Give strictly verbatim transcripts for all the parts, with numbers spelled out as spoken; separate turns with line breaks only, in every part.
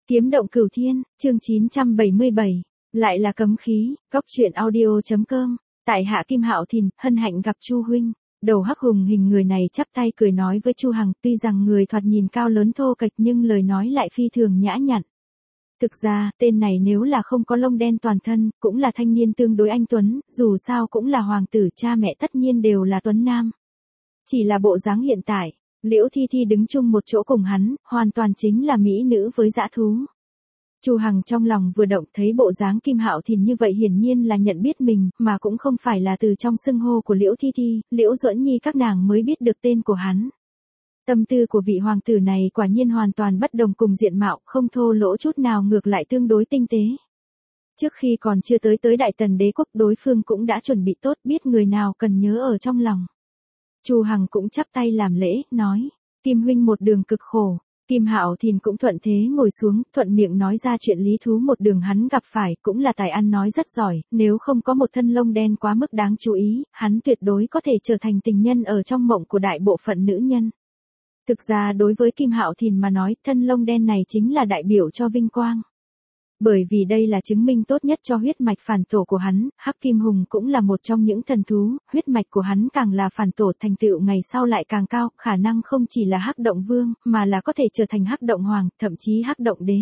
Kiếm động cửu thiên, chương chín trăm bảy mươi bảy, lại là cấm khí, cóc truyện audio.com, tại hạ Kim Hạo Thìn, hân hạnh gặp Chu huynh. Đầu hắc hùng hình người này chắp tay cười nói với Chu Hằng, tuy rằng người thoạt nhìn cao lớn thô kệch nhưng lời nói lại phi thường nhã nhặn. Thực ra, tên này nếu là không có lông đen toàn thân, cũng là thanh niên tương đối anh tuấn, dù sao cũng là hoàng tử, cha mẹ tất nhiên đều là tuấn nam. Chỉ là bộ dáng hiện tại, Liễu Thi Thi đứng chung một chỗ cùng hắn, hoàn toàn chính là mỹ nữ với dã thú. Chu Hằng trong lòng vừa động, thấy bộ dáng Kim Hạo Thìn như vậy hiển nhiên là nhận biết mình, mà cũng không phải là từ trong xưng hô của Liễu Thi Thi, Liễu Duẫn Nhi các nàng mới biết được tên của hắn. Tâm tư của vị hoàng tử này quả nhiên hoàn toàn bất đồng cùng diện mạo, không thô lỗ chút nào, ngược lại tương đối tinh tế. Trước khi còn chưa tới tới Đại Tần đế quốc, đối phương cũng đã chuẩn bị tốt, biết người nào cần nhớ ở trong lòng. Chu Hằng cũng chắp tay làm lễ, nói, Kim huynh một đường cực khổ. Kim Hạo Thìn cũng thuận thế ngồi xuống, thuận miệng nói ra chuyện lý thú một đường hắn gặp phải, cũng là tài ăn nói rất giỏi, nếu không có một thân lông đen quá mức đáng chú ý, hắn tuyệt đối có thể trở thành tình nhân ở trong mộng của đại bộ phận nữ nhân. Thực ra đối với Kim Hạo Thìn mà nói, thân lông đen này chính là đại biểu cho vinh quang. Bởi vì đây là chứng minh tốt nhất cho huyết mạch phản tổ của hắn, Hắc Kim Hùng cũng là một trong những thần thú, huyết mạch của hắn càng là phản tổ, thành tựu ngày sau lại càng cao, khả năng không chỉ là Hắc Động Vương, mà là có thể trở thành Hắc Động Hoàng, thậm chí Hắc Động Đế.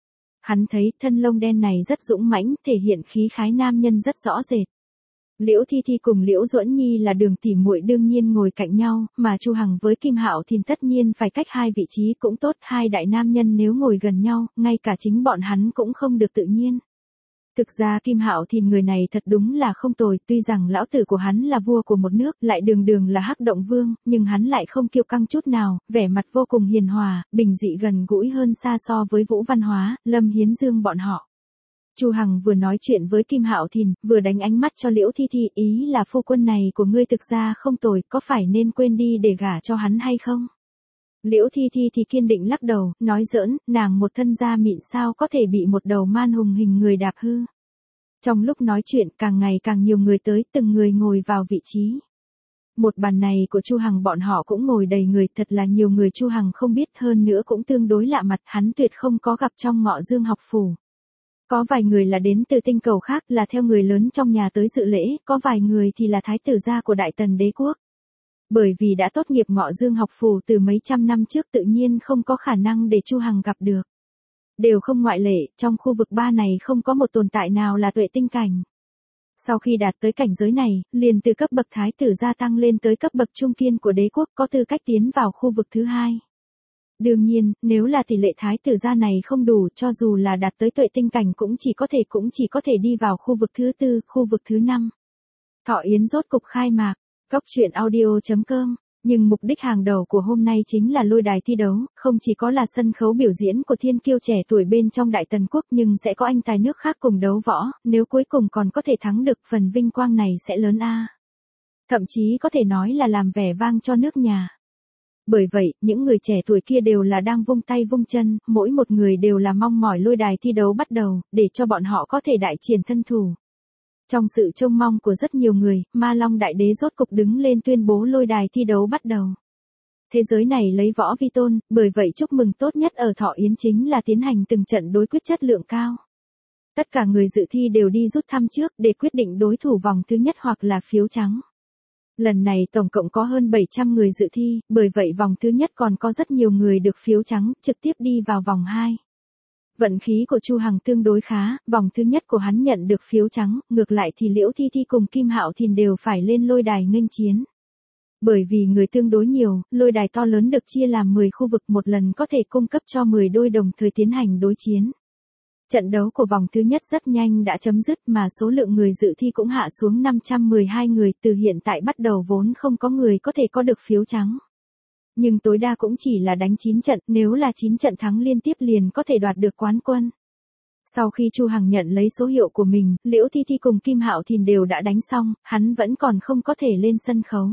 Hắn thấy thân lông đen này rất dũng mãnh, thể hiện khí khái nam nhân rất rõ rệt. Liễu Thi Thi cùng Liễu Duẫn Nhi là đường tỉ muội đương nhiên ngồi cạnh nhau, mà Chu Hằng với Kim Hạo Thìn tất nhiên phải cách hai vị trí cũng tốt, hai đại nam nhân nếu ngồi gần nhau, ngay cả chính bọn hắn cũng không được tự nhiên. Thực ra Kim Hạo Thìn người này thật đúng là không tồi, tuy rằng lão tử của hắn là vua của một nước, lại đường đường là Hắc Động Vương, nhưng hắn lại không kiêu căng chút nào, vẻ mặt vô cùng hiền hòa, bình dị gần gũi hơn xa so với Vũ Văn Hóa, Lâm Hiến Dương bọn họ. Chu Hằng vừa nói chuyện với Kim Hạo Thìn, vừa đánh ánh mắt cho Liễu Thi Thi, ý là phu quân này của ngươi thực ra không tồi, có phải nên quên đi để gả cho hắn hay không? Liễu Thi Thi thì kiên định lắc đầu, nói giỡn, nàng một thân da mịn sao có thể bị một đầu man hùng hình người đạp hư. Trong lúc nói chuyện, càng ngày càng nhiều người tới, từng người ngồi vào vị trí. Một bàn này của Chu Hằng bọn họ cũng ngồi đầy người, thật là nhiều người Chu Hằng không biết, hơn nữa cũng tương đối lạ mặt, hắn tuyệt không có gặp trong Ngọ Dương học phủ. Có vài người là đến từ tinh cầu khác, là theo người lớn trong nhà tới dự lễ, có vài người thì là thái tử gia của Đại Tần đế quốc. Bởi vì đã tốt nghiệp Ngọ Dương học phủ từ mấy trăm năm trước, tự nhiên không có khả năng để Chu Hằng gặp được. Đều không ngoại lệ, trong khu vực ba này không có một tồn tại nào là tuệ tinh cảnh. Sau khi đạt tới cảnh giới này, liền từ cấp bậc thái tử gia tăng lên tới cấp bậc trung kiên của đế quốc, có tư cách tiến vào khu vực thứ hai. Đương nhiên, nếu là tỷ lệ thái tử gia này không đủ, cho dù là đạt tới tuệ tinh cảnh cũng chỉ có thể cũng chỉ có thể đi vào khu vực thứ tư, khu vực thứ năm. Thọ yến rốt cục khai mạc, cóc truyện audio.com, nhưng mục đích hàng đầu của hôm nay chính là lôi đài thi đấu, không chỉ có là sân khấu biểu diễn của thiên kiêu trẻ tuổi bên trong Đại Tần quốc, nhưng sẽ có anh tài nước khác cùng đấu võ, nếu cuối cùng còn có thể thắng được, phần vinh quang này sẽ lớn a. Thậm chí có thể nói là làm vẻ vang cho nước nhà. Bởi vậy, những người trẻ tuổi kia đều là đang vung tay vung chân, mỗi một người đều là mong mỏi lôi đài thi đấu bắt đầu, để cho bọn họ có thể đại triển thân thủ. Trong sự trông mong của rất nhiều người, Ma Long Đại Đế rốt cục đứng lên tuyên bố lôi đài thi đấu bắt đầu. Thế giới này lấy võ vi tôn, bởi vậy chúc mừng tốt nhất ở Thọ Yến chính là tiến hành từng trận đối quyết chất lượng cao. Tất cả người dự thi đều đi rút thăm trước để quyết định đối thủ vòng thứ nhất hoặc là phiếu trắng. Lần này tổng cộng có hơn bảy trăm người dự thi, bởi vậy vòng thứ nhất còn có rất nhiều người được phiếu trắng, trực tiếp đi vào vòng hai. Vận khí của Chu Hằng tương đối khá, vòng thứ nhất của hắn nhận được phiếu trắng, ngược lại thì Liễu Thi Thi cùng Kim Hạo Thìn đều phải lên lôi đài nghênh chiến. Bởi vì người tương đối nhiều, lôi đài to lớn được chia làm mười khu vực, một lần có thể cung cấp cho mười đôi đồng thời tiến hành đối chiến. Trận đấu của vòng thứ nhất rất nhanh đã chấm dứt, mà số lượng người dự thi cũng hạ xuống năm trăm mười hai người, từ hiện tại bắt đầu vốn không có người có thể có được phiếu trắng. Nhưng tối đa cũng chỉ là đánh chín trận, nếu là chín trận thắng liên tiếp liền có thể đoạt được quán quân. Sau khi Chu Hằng nhận lấy số hiệu của mình, Liễu Thi Thi cùng Kim Hạo Thìn đều đã đánh xong, hắn vẫn còn không có thể lên sân khấu.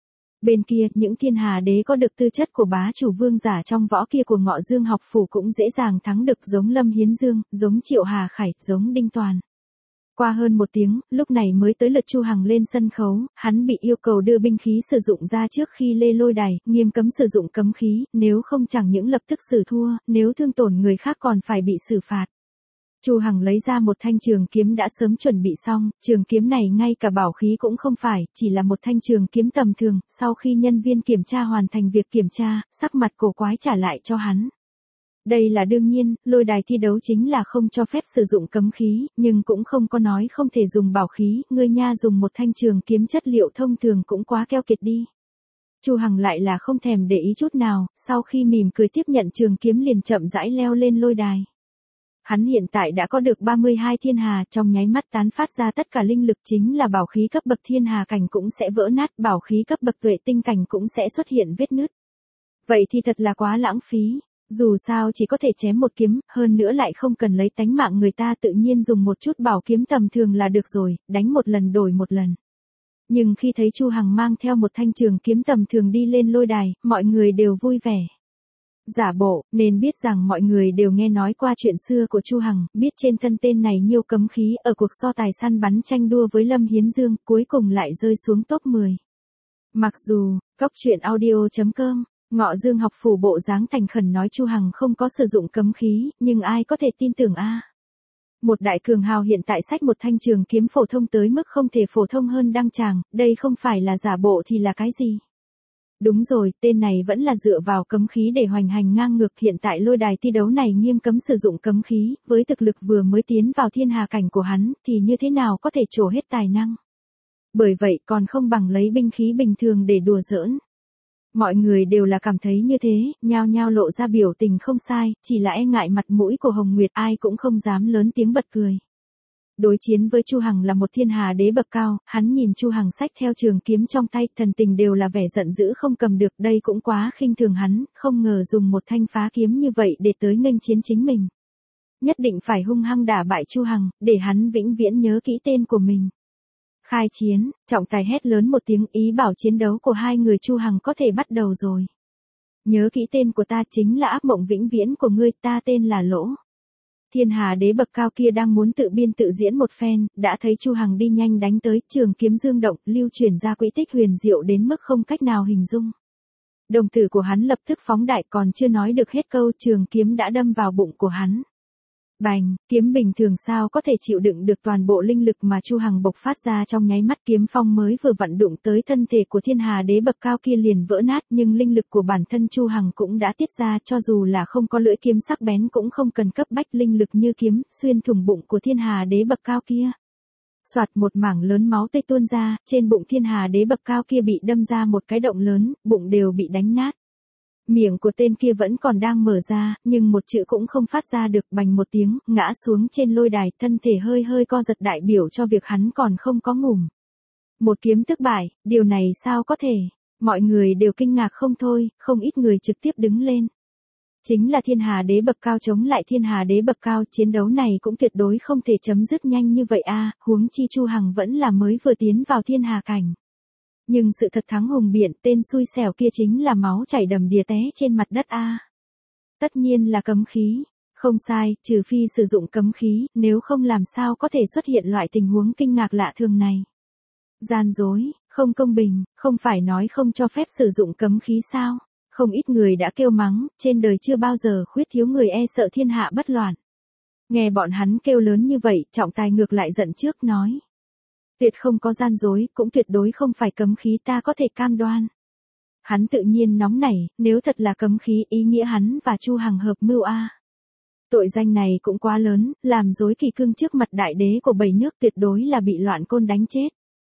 Bên kia, những thiên hà đế có được tư chất của bá chủ vương giả trong võ kia của Ngọ Dương học phủ cũng dễ dàng thắng được, giống Lâm Hiến Dương, giống Triệu Hà Khải, giống Đinh Toàn. Qua hơn một tiếng, lúc này mới tới lượt Chu Hằng lên sân khấu, hắn bị yêu cầu đưa binh khí sử dụng ra trước khi lên lôi đài, nghiêm cấm sử dụng cấm khí, nếu không chẳng những lập tức xử thua, nếu thương tổn người khác còn phải bị xử phạt. Chu Hằng lấy ra một thanh trường kiếm đã sớm chuẩn bị xong, trường kiếm này ngay cả bảo khí cũng không phải, chỉ là một thanh trường kiếm tầm thường, sau khi nhân viên kiểm tra hoàn thành việc kiểm tra, sắc mặt cổ quái trả lại cho hắn. Đây là đương nhiên, lôi đài thi đấu chính là không cho phép sử dụng cấm khí, nhưng cũng không có nói không thể dùng bảo khí, ngươi nha dùng một thanh trường kiếm chất liệu thông thường cũng quá keo kiệt đi. Chu Hằng lại là không thèm để ý chút nào, sau khi mỉm cười tiếp nhận trường kiếm liền chậm rãi leo lên lôi đài. Hắn hiện tại đã có được ba mươi hai thiên hà, trong nháy mắt tán phát ra tất cả linh lực, chính là bảo khí cấp bậc thiên hà cảnh cũng sẽ vỡ nát, bảo khí cấp bậc tuệ tinh cảnh cũng sẽ xuất hiện vết nứt. Vậy thì thật là quá lãng phí. Dù sao chỉ có thể chém một kiếm, hơn nữa lại không cần lấy tánh mạng người ta, tự nhiên dùng một chút bảo kiếm tầm thường là được rồi, đánh một lần đổi một lần. Nhưng khi thấy Chu Hằng mang theo một thanh trường kiếm tầm thường đi lên lôi đài, mọi người đều vui vẻ. Giả bộ, nên biết rằng mọi người đều nghe nói qua chuyện xưa của Chu Hằng, biết trên thân tên này nhiều cấm khí, ở cuộc so tài săn bắn tranh đua với Lâm Hiến Dương, cuối cùng lại rơi xuống top mười. Mặc dù, Cóc Truyện Audio chấm com, Ngọ Dương học phủ bộ dáng thành khẩn nói Chu Hằng không có sử dụng cấm khí, nhưng ai có thể tin tưởng a? Một đại cường hào hiện tại xách một thanh trường kiếm phổ thông tới mức không thể phổ thông hơn đăng tràng, đây không phải là giả bộ thì là cái gì? Đúng rồi, tên này vẫn là dựa vào cấm khí để hoành hành ngang ngược, hiện tại lôi đài thi đấu này nghiêm cấm sử dụng cấm khí, với thực lực vừa mới tiến vào thiên hà cảnh của hắn, thì như thế nào có thể trổ hết tài năng? Bởi vậy còn không bằng lấy binh khí bình thường để đùa giỡn. Mọi người đều là cảm thấy như thế, nhao nhao lộ ra biểu tình không sai, chỉ là e ngại mặt mũi của Hồng Nguyệt, ai cũng không dám lớn tiếng bật cười. Đối chiến với Chu Hằng là một thiên hà đế bậc cao, hắn nhìn Chu Hằng xách theo trường kiếm trong tay, thần tình đều là vẻ giận dữ không cầm được, đây cũng quá khinh thường hắn, không ngờ dùng một thanh phá kiếm như vậy để tới nghênh chiến chính mình. Nhất định phải hung hăng đả bại Chu Hằng, để hắn vĩnh viễn nhớ kỹ tên của mình. Khai chiến, trọng tài hét lớn một tiếng, ý bảo chiến đấu của hai người Chu Hằng có thể bắt đầu rồi. Nhớ kỹ tên của ta, chính là ác mộng vĩnh viễn của ngươi, ta tên là Lỗ. Thiên hà đế bậc cao kia đang muốn tự biên tự diễn một phen, đã thấy Chu Hằng đi nhanh đánh tới, trường kiếm dương động, lưu chuyển ra quỹ tích huyền diệu đến mức không cách nào hình dung. Đồng tử của hắn lập tức phóng đại, còn chưa nói được hết câu, trường kiếm đã đâm vào bụng của hắn. Bành, kiếm bình thường sao có thể chịu đựng được toàn bộ linh lực mà Chu Hằng bộc phát ra, trong nháy mắt kiếm phong mới vừa vặn đụng tới thân thể của thiên hà đế bậc cao kia liền vỡ nát, nhưng linh lực của bản thân Chu Hằng cũng đã tiết ra, cho dù là không có lưỡi kiếm sắc bén cũng không cần cấp bách linh lực như kiếm, xuyên thủng bụng của thiên hà đế bậc cao kia. Soạt, một mảng lớn máu tươi tuôn ra, trên bụng thiên hà đế bậc cao kia bị đâm ra một cái động lớn, bụng đều bị đánh nát. Miệng của tên kia vẫn còn đang mở ra, nhưng một chữ cũng không phát ra được, bành một tiếng, ngã xuống trên lôi đài, thân thể hơi hơi co giật đại biểu cho việc hắn còn không có ngủm. Một kiếm tức bại, điều này sao có thể? Mọi người đều kinh ngạc không thôi, không ít người trực tiếp đứng lên. Chính là thiên hà đế bậc cao chống lại thiên hà đế bậc cao, chiến đấu này cũng tuyệt đối không thể chấm dứt nhanh như vậy a, huống chi Chu Hằng vẫn là mới vừa tiến vào thiên hà cảnh. Nhưng sự thật thắng hùng biện, tên xui xẻo kia chính là máu chảy đầm đìa té trên mặt đất a. Tất nhiên là cấm khí. Không sai, trừ phi sử dụng cấm khí, nếu không làm sao có thể xuất hiện loại tình huống kinh ngạc lạ thường này. Gian dối, không công bình, không phải nói không cho phép sử dụng cấm khí sao? Không ít người đã kêu mắng, trên đời chưa bao giờ khuyết thiếu người e sợ thiên hạ bất loạn. Nghe bọn hắn kêu lớn như vậy, trọng tài ngược lại giận trước nói. Tuyệt không có gian dối, cũng tuyệt đối không phải cấm khí, ta có thể cam đoan. Hắn tự nhiên nóng nảy, nếu thật là cấm khí, ý nghĩa hắn và Chu Hằng hợp mưu a. Tội danh này cũng quá lớn, làm dối kỳ cương trước mặt đại đế của bảy nước, tuyệt đối là bị loạn côn đánh chết.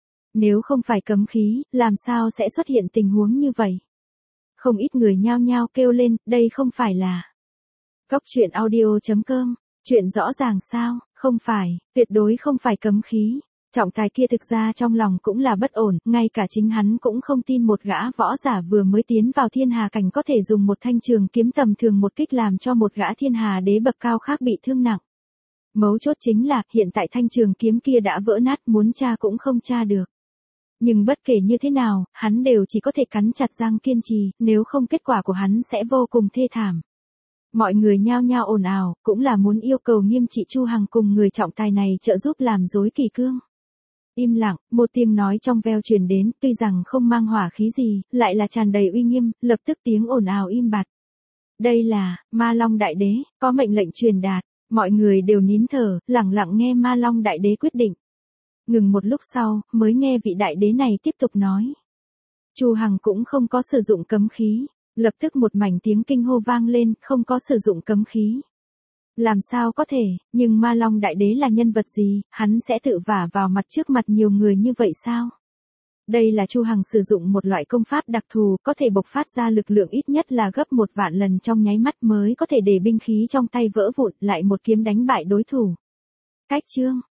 Nếu không phải cấm khí, làm sao sẽ xuất hiện tình huống như vậy? Không ít người nhao nhao kêu lên, đây không phải là Cóc Truyện Audio chấm com, chuyện rõ ràng sao? Không phải, tuyệt đối không phải cấm khí. Trọng tài kia thực ra trong lòng cũng là bất ổn, ngay cả chính hắn cũng không tin một gã võ giả vừa mới tiến vào thiên hà cảnh có thể dùng một thanh trường kiếm tầm thường một kích làm cho một gã thiên hà đế bậc cao khác bị thương nặng. Mấu chốt chính là, hiện tại thanh trường kiếm kia đã vỡ nát, muốn tra cũng không tra được. Nhưng bất kể như thế nào, hắn đều chỉ có thể cắn chặt răng kiên trì, nếu không kết quả của hắn sẽ vô cùng thê thảm. Mọi người nhao nhao ồn ào, cũng là muốn yêu cầu nghiêm trị Chu Hằng cùng người trọng tài này trợ giúp làm rối kỷ cương. Im lặng, một tiếng nói trong veo truyền đến, tuy rằng không mang hỏa khí gì, lại là tràn đầy uy nghiêm, lập tức tiếng ồn ào im bặt. Đây là, Ma Long Đại Đế, có mệnh lệnh truyền đạt, mọi người đều nín thở, lặng lặng nghe Ma Long Đại Đế quyết định. Ngừng một lúc sau, mới nghe vị đại đế này tiếp tục nói. Chu Hằng cũng không có sử dụng cấm khí, lập tức một mảnh tiếng kinh hô vang lên, không có sử dụng cấm khí. Làm sao có thể, nhưng Ma Long Đại Đế là nhân vật gì, hắn sẽ tự vả vào mặt trước mặt nhiều người như vậy sao? Đây là Chu Hằng sử dụng một loại công pháp đặc thù, có thể bộc phát ra lực lượng ít nhất là gấp một vạn lần trong nháy mắt mới có thể để binh khí trong tay vỡ vụn, lại một kiếm đánh bại đối thủ. Cách chương